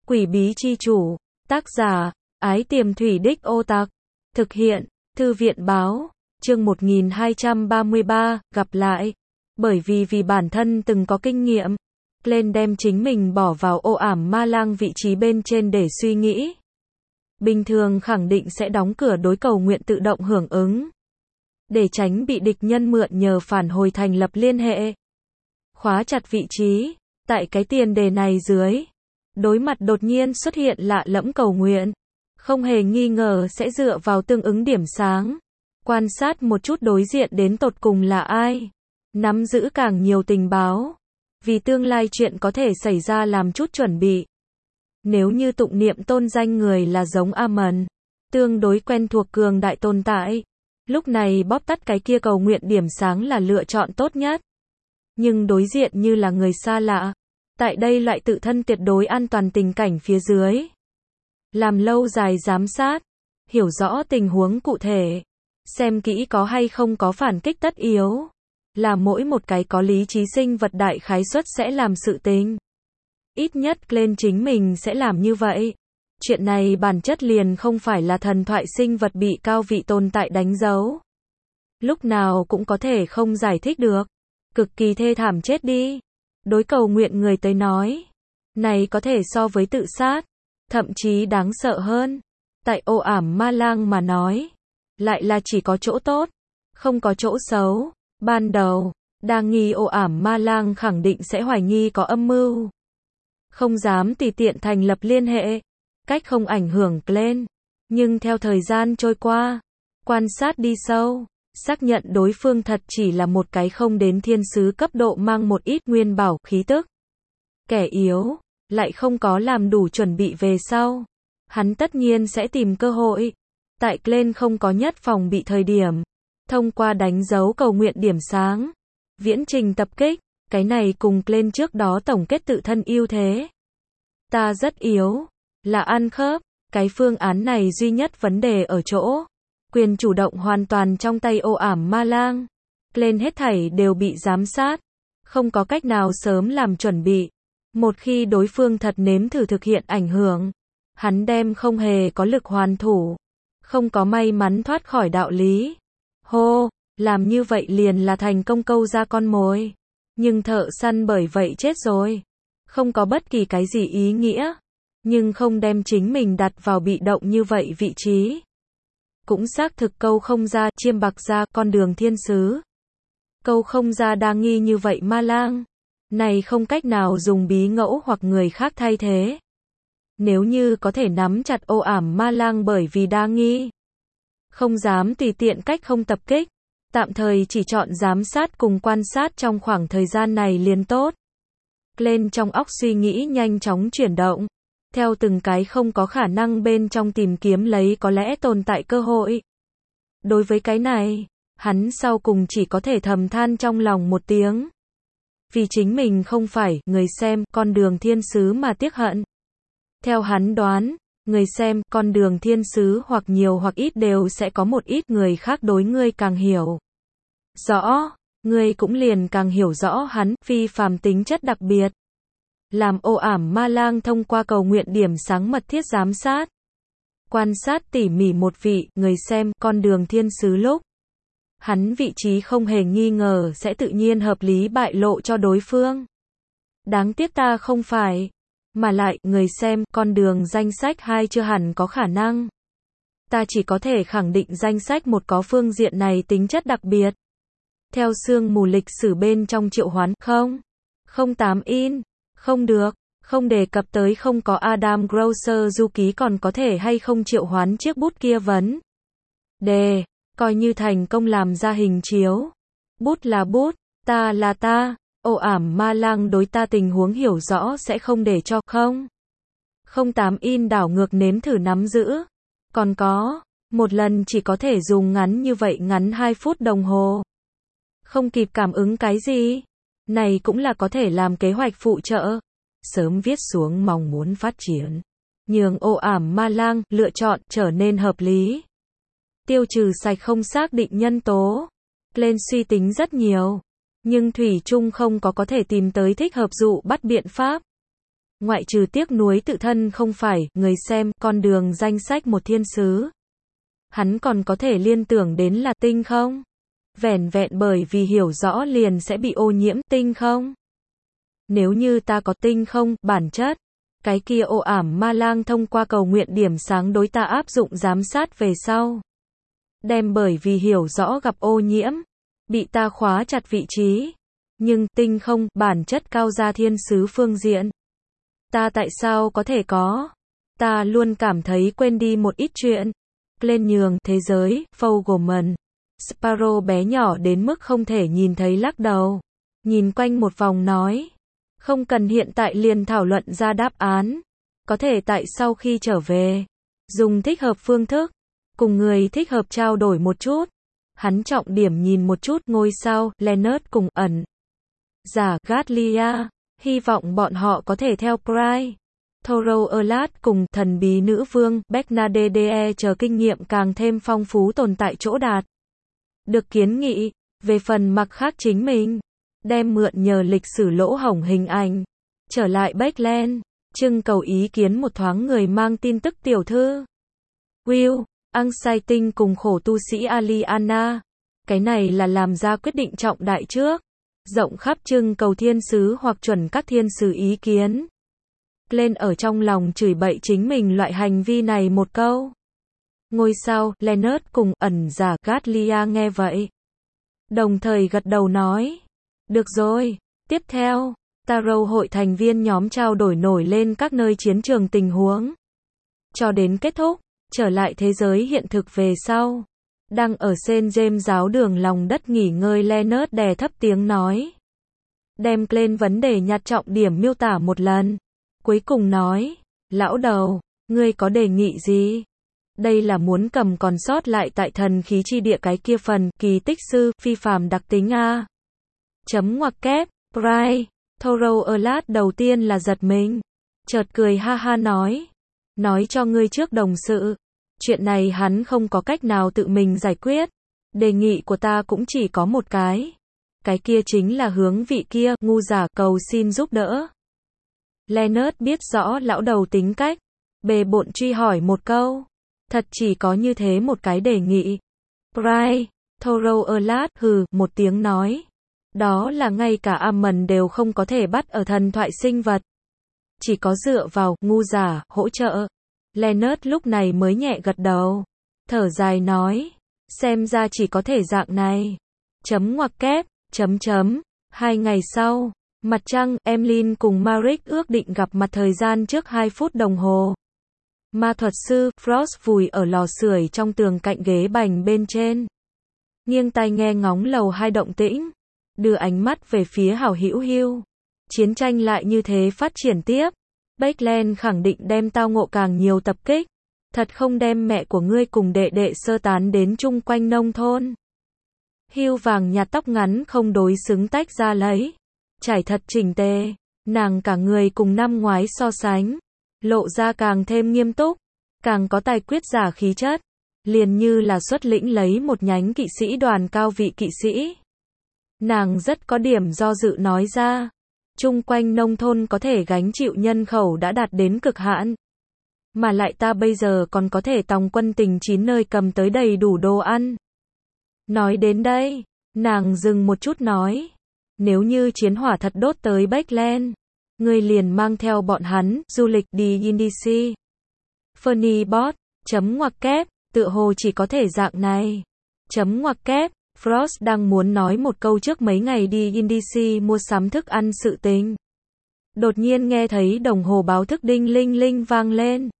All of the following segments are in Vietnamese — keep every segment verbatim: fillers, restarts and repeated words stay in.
Quỷ bí chi chủ, tác giả, Ái Tiềm Thủy Đích Ô Tạc, thực hiện, Thư viện báo, chương một nghìn hai trăm ba mươi ba, gặp lại. Bởi vì vì bản thân từng có kinh nghiệm, Glenn đem chính mình bỏ vào ô ảm ma lang vị trí bên trên để suy nghĩ. Bình thường khẳng định sẽ đóng cửa đối cầu nguyện tự động hưởng ứng. Để tránh bị địch nhân mượn nhờ phản hồi thành lập liên hệ. Khóa chặt vị trí, tại cái tiền đề này dưới. Đối mặt đột nhiên xuất hiện lạ lẫm cầu nguyện. Không hề nghi ngờ sẽ dựa vào tương ứng điểm sáng. Quan sát một chút đối diện đến tột cùng là ai. Nắm giữ càng nhiều tình báo. Vì tương lai chuyện có thể xảy ra làm chút chuẩn bị. Nếu như tụng niệm tôn danh người là giống Amen, tương đối quen thuộc cường đại tồn tại, lúc này bóp tắt cái kia cầu nguyện điểm sáng là lựa chọn tốt nhất. Nhưng đối diện như là người xa lạ, tại đây loại tự thân tuyệt đối an toàn tình cảnh phía dưới. Làm lâu dài giám sát, hiểu rõ tình huống cụ thể, xem kỹ có hay không có phản kích tất yếu, là mỗi một cái có lý trí sinh vật đại khái suất sẽ làm sự tình. Ít nhất lên chính mình sẽ làm như vậy. Chuyện này bản chất liền không phải là thần thoại sinh vật bị cao vị tồn tại đánh dấu. Lúc nào cũng có thể không giải thích được. Cực kỳ thê thảm chết đi. Đối cầu nguyện người tới nói. Này có thể so với tự sát. Thậm chí đáng sợ hơn. Tại ô ảm ma lang mà nói. Lại là chỉ có chỗ tốt. Không có chỗ xấu. Ban đầu, đang nghi ô ảm ma lang khẳng định sẽ hoài nghi có âm mưu. Không dám tùy tiện thành lập liên hệ. Cách không ảnh hưởng Glenn. Nhưng theo thời gian trôi qua, quan sát đi sâu, xác nhận đối phương thật chỉ là một cái không đến thiên sứ cấp độ mang một ít nguyên bảo khí tức. Kẻ yếu, lại không có làm đủ chuẩn bị về sau. Hắn tất nhiên sẽ tìm cơ hội. Tại Glenn không có nhất phòng bị thời điểm. Thông qua đánh dấu cầu nguyện điểm sáng. Viễn trình tập kích. Cái này cùng Glenn trước đó tổng kết tự thân ưu thế. Ta rất yếu. Là ăn khớp. Cái phương án này duy nhất vấn đề ở chỗ. Quyền chủ động hoàn toàn trong tay ô ảm ma lang. Glenn hết thảy đều bị giám sát. Không có cách nào sớm làm chuẩn bị. Một khi đối phương thật nếm thử thực hiện ảnh hưởng. Hắn đem không hề có lực hoàn thủ. Không có may mắn thoát khỏi đạo lý. Hô, làm như vậy liền là thành công câu ra con mồi. Nhưng thợ săn bởi vậy chết rồi. Không có bất kỳ cái gì ý nghĩa. Nhưng không đem chính mình đặt vào bị động như vậy vị trí. Cũng xác thực câu không ra, chiêm bạc ra, con đường thiên sứ. Câu không ra đa nghi như vậy ma lang. Này không cách nào dùng bí ngẫu hoặc người khác thay thế. Nếu như có thể nắm chặt ô ảm ma lang bởi vì đa nghi. Không dám tùy tiện cách không tập kích. Tạm thời chỉ chọn giám sát cùng quan sát trong khoảng thời gian này liền tốt. Glenn trong óc suy nghĩ nhanh chóng chuyển động. Theo từng cái không có khả năng bên trong tìm kiếm lấy có lẽ tồn tại cơ hội. Đối với cái này, hắn sau cùng chỉ có thể thầm than trong lòng một tiếng. Vì chính mình không phải người xem con đường thiên sứ mà tiếc hận. Theo hắn đoán, người xem con đường thiên sứ hoặc nhiều hoặc ít đều sẽ có một ít người khác đối ngươi càng hiểu rõ, ngươi cũng liền càng hiểu rõ hắn phi phàm tính chất đặc biệt. Làm ô ảm ma lang thông qua cầu nguyện điểm sáng mật thiết giám sát. Quan sát tỉ mỉ một vị, người xem, con đường thiên sứ lúc. Hắn vị trí không hề nghi ngờ sẽ tự nhiên hợp lý bại lộ cho đối phương. Đáng tiếc ta không phải. Mà lại, người xem, con đường danh sách hai chưa hẳn có khả năng. Ta chỉ có thể khẳng định danh sách một có phương diện này tính chất đặc biệt. Theo sương mù lịch sử bên trong triệu hoán, không. Không tám in. Không được, không đề cập tới không có Adam Grosser du ký còn có thể hay không triệu hoán chiếc bút kia vấn. Đề, coi như thành công làm ra hình chiếu. Bút là bút, ta là ta, ô ảm ma lang đối ta tình huống hiểu rõ sẽ không để cho không. Không tám in đảo ngược nếm thử nắm giữ. Còn có, một lần chỉ có thể dùng ngắn như vậy ngắn hai phút đồng hồ. Không kịp cảm ứng cái gì. Này cũng là có thể làm kế hoạch phụ trợ. Sớm viết xuống mong muốn phát triển. Nhường ô ảm ma lang lựa chọn trở nên hợp lý. Tiêu trừ sạch không xác định nhân tố. Lên suy tính rất nhiều. Nhưng thủy chung không có có thể tìm tới thích hợp dụ bắt biện pháp. Ngoại trừ tiếc nuối tự thân không phải người xem con đường danh sách một thiên sứ. Hắn còn có thể liên tưởng đến là tinh không? Vẻn vẹn bởi vì hiểu rõ liền sẽ bị ô nhiễm tinh không? Nếu như ta có tinh không, bản chất, cái kia ô ảm ma lang thông qua cầu nguyện điểm sáng đối ta áp dụng giám sát về sau. Đem bởi vì hiểu rõ gặp ô nhiễm, bị ta khóa chặt vị trí. Nhưng tinh không, bản chất cao gia thiên sứ phương diện. Ta tại sao có thể có? Ta luôn cảm thấy quên đi một ít chuyện. Lên nhường, thế giới, Fogelman. Sparrow bé nhỏ đến mức không thể nhìn thấy lắc đầu. Nhìn quanh một vòng nói. Không cần hiện tại liền thảo luận ra đáp án. Có thể tại sau khi trở về. Dùng thích hợp phương thức. Cùng người thích hợp trao đổi một chút. Hắn trọng điểm nhìn một chút ngôi sao, Leonard cùng ẩn. Giả Gatlia. Hy vọng bọn họ có thể theo Pride. Thoro Erlat cùng thần bí nữ vương, Bernadette chờ kinh nghiệm càng thêm phong phú tồn tại chỗ đạt. Được kiến nghị, về phần mặc khác chính mình, đem mượn nhờ lịch sử lỗ hổng hình ảnh, trở lại Backland, trưng cầu ý kiến một thoáng người mang tin tức tiểu thư. Will, Anxiety cùng khổ tu sĩ Aliana. Cái này là làm ra quyết định trọng đại trước. Rộng khắp trưng cầu thiên sứ hoặc chuẩn các thiên sứ ý kiến. Lên ở trong lòng chửi bậy chính mình loại hành vi này một câu. Ngôi sao, Leonard cùng ẩn giả Gatlia nghe vậy. Đồng thời gật đầu nói. Được rồi, tiếp theo, Tarot hội thành viên nhóm trao đổi nổi lên các nơi chiến trường tình huống. Cho đến kết thúc, trở lại thế giới hiện thực về sau. Đang ở Saint James giáo đường lòng đất nghỉ ngơi Leonard đè thấp tiếng nói. Đem lên vấn đề nhặt trọng điểm miêu tả một lần. Cuối cùng nói, lão đầu, ngươi có đề nghị gì? Đây là muốn cầm còn sót lại tại thần khí chi địa cái kia phần, kỳ tích sư, phi phàm đặc tính A. Chấm ngoặc kép, Pride, Thoro Erlat đầu tiên là giật mình. Chợt cười ha ha nói. Nói cho ngươi trước đồng sự. Chuyện này hắn không có cách nào tự mình giải quyết. Đề nghị của ta cũng chỉ có một cái. Cái kia chính là hướng vị kia, ngu giả cầu xin giúp đỡ. Leonard biết rõ lão đầu tính cách. Bề bộn truy hỏi một câu. Thật chỉ có như thế một cái đề nghị. Pride, Thoro Erlat hừ, một tiếng nói. Đó là ngay cả Ammon đều không có thể bắt ở thần thoại sinh vật. Chỉ có dựa vào, ngu giả, hỗ trợ. Leonard lúc này mới nhẹ gật đầu. Thở dài nói. Xem ra chỉ có thể dạng này. Chấm ngoặc kép, chấm chấm. Hai ngày sau, mặt trăng, Emlyn cùng Maric ước định gặp mặt thời gian trước hai phút đồng hồ. Ma thuật sư, Frost vùi ở lò sưởi trong tường cạnh ghế bành bên trên. Nghiêng tai nghe ngóng lầu hai động tĩnh. Đưa ánh mắt về phía hảo hữu Hugh. Chiến tranh lại như thế phát triển tiếp. Backland khẳng định đem tao ngộ càng nhiều tập kích. Thật không đem mẹ của ngươi cùng đệ đệ sơ tán đến chung quanh nông thôn. Hugh vàng nhạt tóc ngắn không đối xứng tách ra lấy. Trải thật chỉnh tề. Nàng cả người cùng năm ngoái so sánh. Lộ ra càng thêm nghiêm túc. Càng có tài quyết giả khí chất. Liền như là xuất lĩnh lấy một nhánh kỵ sĩ đoàn cao vị kỵ sĩ. Nàng rất có điểm do dự nói ra. Chung quanh nông thôn có thể gánh chịu nhân khẩu đã đạt đến cực hạn. Mà lại ta bây giờ còn có thể tòng quân tình chín nơi cầm tới đầy đủ đồ ăn. Nói đến đây, nàng dừng một chút nói. Nếu như chiến hỏa thật đốt tới Backland, ngươi liền mang theo bọn hắn, du lịch đi Indici. Funny bot, chấm ngoặc kép, tựa hồ chỉ có thể dạng này. Chấm ngoặc kép. Frost đang muốn nói một câu trước mấy ngày đi Indici mua sắm thức ăn sự tình. Đột nhiên nghe thấy đồng hồ báo thức đinh linh linh vang lên.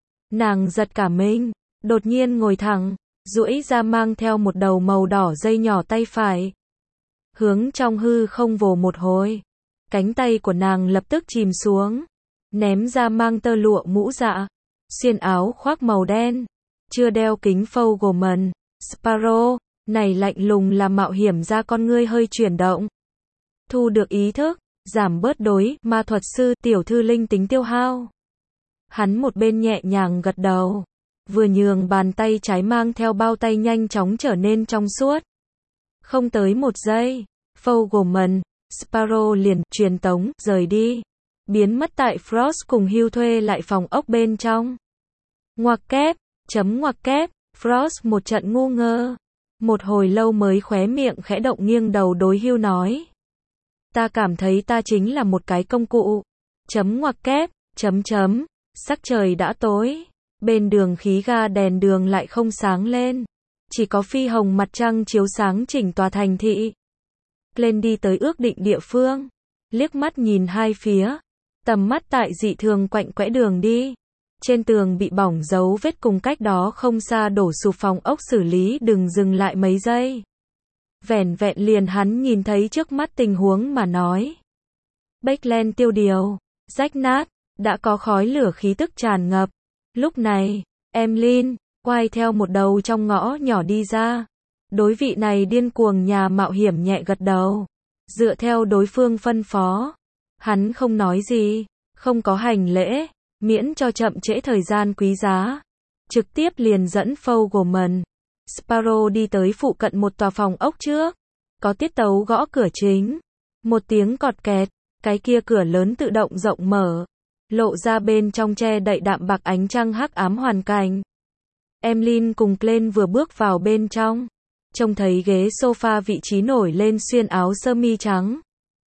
Nàng giật cả mình, đột nhiên ngồi thẳng, duỗi ra mang theo một đầu màu đỏ dây nhỏ tay phải. Hướng trong hư không vồ một hồi. Cánh tay của nàng lập tức chìm xuống. Ném ra mang tơ lụa mũ dạ. Xiên áo khoác màu đen. Chưa đeo kính Fogelman. Sparrow. Này lạnh lùng là mạo hiểm ra con ngươi hơi chuyển động. Thu được ý thức, giảm bớt đối, ma thuật sư, tiểu thư linh tính tiêu hao. Hắn một bên nhẹ nhàng gật đầu. Vừa nhường bàn tay trái mang theo bao tay nhanh chóng trở nên trong suốt. Không tới một giây, Fogelman, Sparrow liền, truyền tống, rời đi. biến mất tại Frost cùng Hugh thuê lại phòng ốc bên trong. Ngoặc kép, chấm ngoặc kép, Frost một trận ngu ngơ. Một hồi lâu mới khóe miệng khẽ động nghiêng đầu đối Hugh nói. Ta cảm thấy ta chính là một cái công cụ. Chấm ngoặc kép, chấm chấm, sắc trời đã tối. Bên đường khí ga đèn đường lại không sáng lên. Chỉ có phi hồng mặt trăng chiếu sáng chỉnh tòa thành thị. Lên đi tới ước định địa phương. Liếc mắt nhìn hai phía. Tầm mắt tại dị thường quạnh quẽ đường đi. Trên tường bị bỏng dấu vết cùng cách đó không xa đổ sụp phòng ốc xử lý đừng dừng lại mấy giây. Vẻn vẹn liền hắn nhìn thấy trước mắt tình huống mà nói. Backland tiêu điều, rách nát, đã có khói lửa khí tức tràn ngập. Lúc này, Emlyn, quay theo một đầu trong ngõ nhỏ đi ra. Đối vị này điên cuồng nhà mạo hiểm nhẹ gật đầu. Dựa theo đối phương phân phó. Hắn không nói gì, không có hành lễ, miễn cho chậm trễ thời gian quý giá. Trực tiếp liền dẫn Fogelman, Sparrow đi tới phụ cận một tòa phòng ốc trước. Có tiết tấu gõ cửa chính. Một tiếng cọt kẹt, cái kia cửa lớn tự động rộng mở. Lộ ra bên trong che đậy đạm bạc ánh trăng hắc ám hoàn cảnh. Emlyn cùng Glenn vừa bước vào bên trong. Trông thấy ghế sofa vị trí nổi lên xuyên áo sơ mi trắng.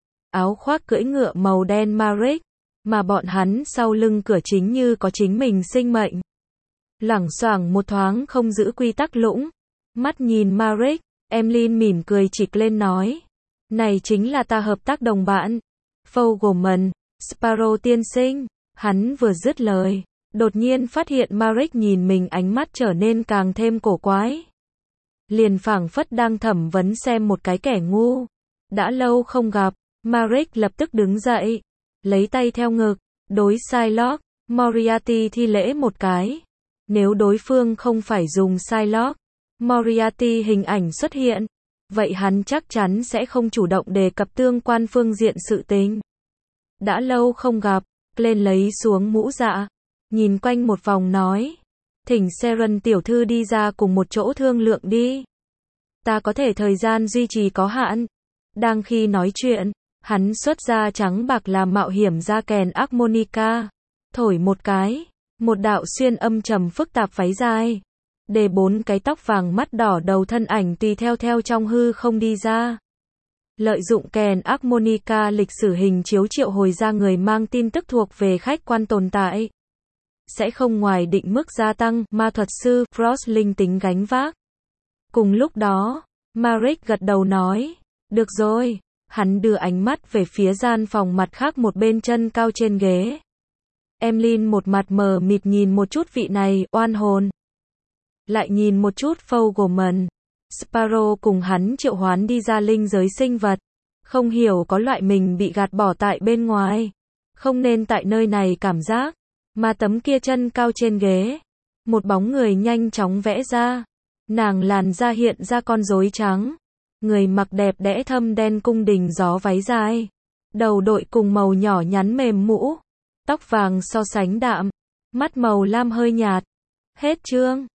Áo khoác cưỡi ngựa màu đen Marek. Mà bọn hắn sau lưng cửa chính như có chính mình sinh mệnh. Lẳng xoảng một thoáng không giữ quy tắc lũng. Mắt nhìn Marek, Emlyn mỉm cười chỉ lên nói. Này chính là ta hợp tác đồng bạn. Fogelman, Sparrow tiên sinh. Hắn vừa dứt lời. Đột nhiên phát hiện Marek nhìn mình ánh mắt trở nên càng thêm cổ quái. Liền phảng phất đang thẩm vấn xem một cái kẻ ngu. Đã lâu không gặp, Marek lập tức đứng dậy. Lấy tay theo ngực, đối Psylocke, Moriarty thi lễ một cái. Nếu đối phương không phải dùng Psylocke, Moriarty hình ảnh xuất hiện, vậy hắn chắc chắn sẽ không chủ động đề cập tương quan phương diện sự tình. Đã lâu không gặp, lên lấy xuống mũ dạ, nhìn quanh một vòng nói. Thỉnh Sharon tiểu thư đi ra cùng một chỗ thương lượng đi. Ta có thể thời gian duy trì có hạn. Đang khi nói chuyện, hắn xuất ra trắng bạc làm mạo hiểm ra kèn harmonica, thổi một cái, một đạo xuyên âm trầm phức tạp váy dài, để bốn cái tóc vàng mắt đỏ đầu thân ảnh tùy theo theo trong hư không đi ra. Lợi dụng kèn harmonica lịch sử hình chiếu triệu hồi ra người mang tin tức thuộc về khách quan tồn tại. Sẽ không ngoài định mức gia tăng, ma thuật sư Frost linh tính gánh vác. Cùng lúc đó, Marek gật đầu nói, được rồi. Hắn đưa ánh mắt về phía gian phòng mặt khác một bên chân cao trên ghế. Emlyn một mặt mờ mịt nhìn một chút vị này, oan hồn. Lại nhìn một chút Fogelman. Sparrow cùng hắn triệu hoán đi ra linh giới sinh vật. Không hiểu có loại mình bị gạt bỏ tại bên ngoài. Không nên tại nơi này cảm giác. Mà tấm kia chân cao trên ghế. Một bóng người nhanh chóng vẽ ra. Nàng làn da hiện ra con rối trắng. Người mặc đẹp đẽ thâm đen cung đình gió váy dài. Đầu đội cùng màu nhỏ nhắn mềm mũ. Tóc vàng so sánh đạm. Mắt màu lam hơi nhạt. Hết chương.